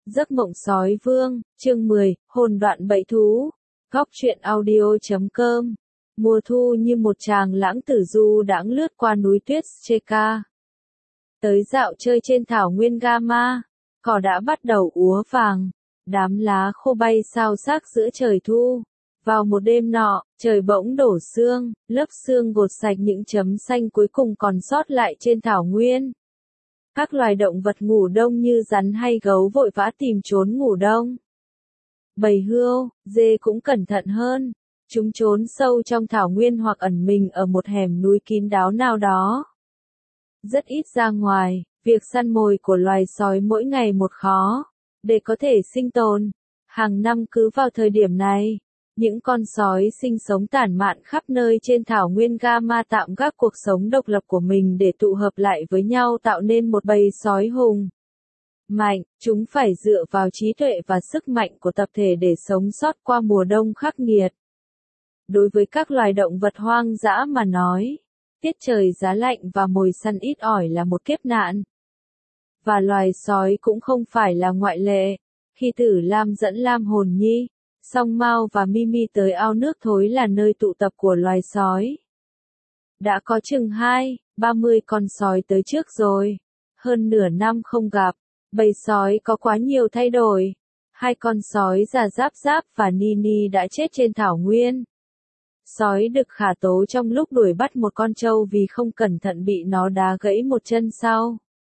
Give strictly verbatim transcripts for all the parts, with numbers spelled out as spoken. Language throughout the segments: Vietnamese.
Giấc mộng sói vương, chương mười, hồn đoạn bẫy thú. Góc truyện audio chấm com. Mùa thu như một tràng lãng tử du đãng lướt qua núi tuyết Cheka. Tới dạo chơi trên thảo nguyên Gama, cỏ đã bắt đầu úa vàng, đám lá khô bay xao xác giữa trời thu. Vào một đêm nọ, trời bỗng đổ sương, lớp sương gột sạch những chấm xanh cuối cùng còn sót lại trên thảo nguyên. Các loài động vật ngủ đông như rắn hay gấu vội vã tìm trốn ngủ đông. Bầy hươu, dê cũng cẩn thận hơn. Chúng trốn sâu trong thảo nguyên hoặc ẩn mình ở một hẻm núi kín đáo nào đó. Rất ít ra ngoài, việc săn mồi của loài sói mỗi ngày một khó. Để có thể sinh tồn, hàng năm cứ vào thời điểm này, những con sói sinh sống tản mạn khắp nơi trên thảo nguyên Gama tạm gác cuộc sống độc lập của mình để tụ hợp lại với nhau tạo nên một bầy sói hùng mạnh. Chúng phải dựa vào trí tuệ và sức mạnh của tập thể để sống sót qua mùa đông khắc nghiệt. Đối với các loài động vật hoang dã mà nói, tiết trời giá lạnh và mồi săn ít ỏi là một kiếp nạn. Và loài sói cũng không phải là ngoại lệ. Khi Tử Lam dẫn Lam Hồn Nhi, Song Mao và Mimi tới ao nước thối là nơi tụ tập của loài sói. Đã có chừng hai, ba mươi con sói tới trước rồi. Hơn nửa năm không gặp, bầy sói có quá nhiều thay đổi. Hai con sói già Giáp Giáp và Nini đã chết trên thảo nguyên. Sói Đực khả tố trong lúc đuổi bắt một con trâu vì không cẩn thận bị nó đá gãy một chân sau.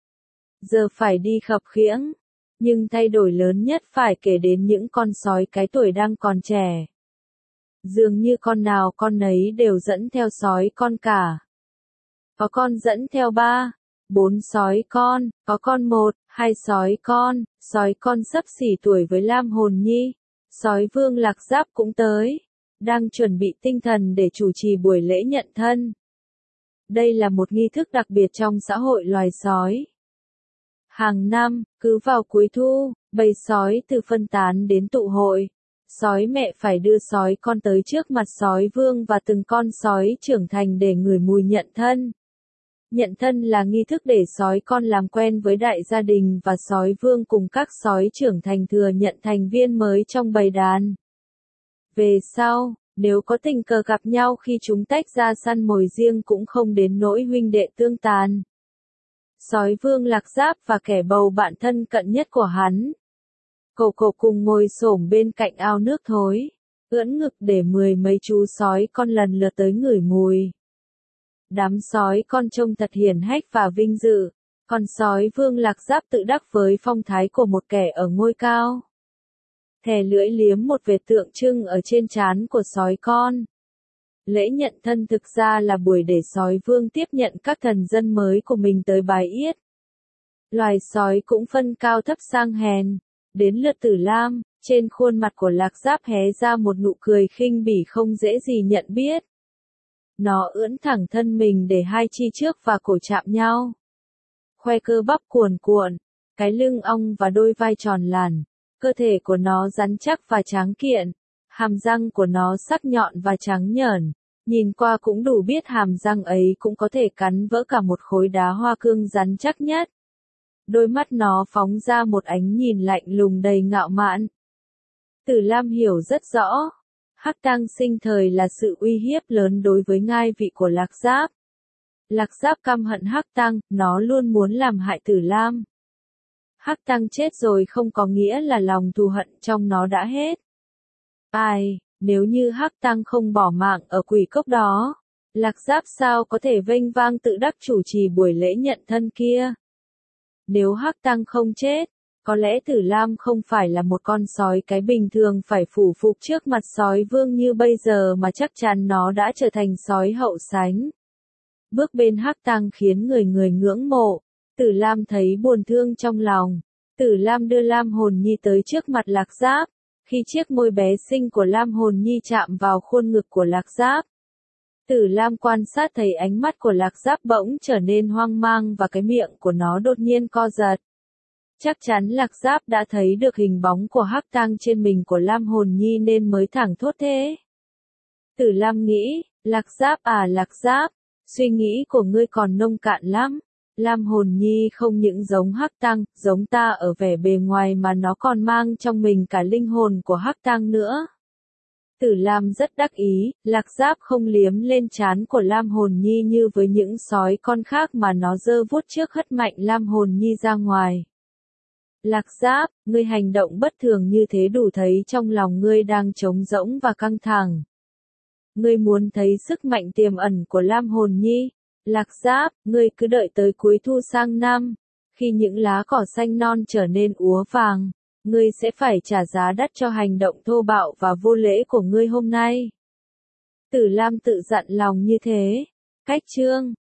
Giờ phải đi khập khiễng. Nhưng thay đổi lớn nhất phải kể đến những con sói cái tuổi đang còn trẻ. Dường như con nào con nấy đều dẫn theo sói con cả. Có con dẫn theo ba, bốn sói con, có con một, hai sói con, sói con xấp xỉ tuổi với Lam Hồn Nhi. Sói vương Lạc Giáp cũng tới, đang chuẩn bị tinh thần để chủ trì buổi lễ nhận thân. Đây là một nghi thức đặc biệt trong xã hội loài sói. Hàng năm, cứ vào cuối thu, bầy sói từ phân tán đến tụ hội. Sói mẹ phải đưa sói con tới trước mặt sói vương và từng con sói trưởng thành để ngửi mùi nhận thân. Nhận thân là nghi thức để sói con làm quen với đại gia đình và sói vương cùng các sói trưởng thành thừa nhận thành viên mới trong bầy đàn. Về sau, nếu có tình cờ gặp nhau khi chúng tách ra săn mồi riêng cũng không đến nỗi huynh đệ tương tàn. Sói vương Lạc Giáp và kẻ bầu bạn thân cận nhất của hắn, Cậu cậu cùng ngồi xổm bên cạnh ao nước thối, ưỡn ngực để mười mấy chú sói con lần lượt tới ngửi mùi. Đám sói con trông thật hiển hách và vinh dự, còn sói vương Lạc Giáp tự đắc với phong thái của một kẻ ở ngôi cao. Thè lưỡi liếm một vệt tượng trưng ở trên trán của sói con. Lễ nhận thân thực ra là buổi để sói vương tiếp nhận các thần dân mới của mình tới bái yết. Loài sói cũng phân cao thấp sang hèn. Đến lượt Tử Lam, trên khuôn mặt của Lạc Giáp hé ra một nụ cười khinh bỉ không dễ gì nhận biết. Nó ưỡn thẳng thân mình để hai chi trước và cổ chạm nhau. Khoe cơ bắp cuồn cuộn, cái lưng ong và đôi vai tròn làn. Cơ thể của nó rắn chắc và tráng kiện. Hàm răng của nó sắc nhọn và trắng nhởn. Nhìn qua cũng đủ biết hàm răng ấy cũng có thể cắn vỡ cả một khối đá hoa cương rắn chắc nhất. Đôi mắt nó phóng ra một ánh nhìn lạnh lùng đầy ngạo mạn. Tử Lam hiểu rất rõ, Hắc Tăng sinh thời là sự uy hiếp lớn đối với ngai vị của Lạc Giáp. Lạc Giáp căm hận Hắc Tăng, nó luôn muốn làm hại Tử Lam. Hắc Tăng chết rồi không có nghĩa là lòng thù hận trong nó đã hết. Ai, nếu như Hắc Tăng không bỏ mạng ở quỷ cốc đó, Lạc Giáp sao có thể vênh vang tự đắc chủ trì buổi lễ nhận thân kia? Nếu Hắc Tăng không chết, có lẽ Tử Lam không phải là một con sói cái bình thường phải phủ phục trước mặt sói vương như bây giờ mà chắc chắn nó đã trở thành sói hậu sánh. Bước bên Hắc Tăng khiến người người ngưỡng mộ. Tử Lam thấy buồn thương trong lòng. Tử Lam đưa Lam Hồn Nhi tới trước mặt Lạc Giáp. Khi chiếc môi bé xinh của Lam Hồn Nhi chạm vào khuôn ngực của Lạc Giáp, Tử Lam quan sát thấy ánh mắt của Lạc Giáp bỗng trở nên hoang mang và cái miệng của nó đột nhiên co giật. Chắc chắn Lạc Giáp đã thấy được hình bóng của Hắc Tăng trên mình của Lam Hồn Nhi nên mới thẳng thốt thế. Tử Lam nghĩ, Lạc Giáp à Lạc Giáp, suy nghĩ của ngươi còn nông cạn lắm. Lam hồn nhi không những giống Hắc Tăng, giống ta ở vẻ bề ngoài mà nó còn mang trong mình cả linh hồn của Hắc Tăng nữa. Tử Lam rất đắc ý, Lạc Giáp không liếm lên trán của Lam hồn nhi như với những sói con khác mà nó giơ vuốt trước hất mạnh Lam hồn nhi ra ngoài. Lạc Giáp, ngươi hành động bất thường như thế đủ thấy trong lòng ngươi đang trống rỗng và căng thẳng. Ngươi muốn thấy sức mạnh tiềm ẩn của Lam hồn nhi. Lạc Giáp, ngươi cứ đợi tới cuối thu sang năm, khi những lá cỏ xanh non trở nên úa vàng, ngươi sẽ phải trả giá đắt cho hành động thô bạo và vô lễ của ngươi hôm nay. Tử Lam tự dặn lòng như thế. Cách chương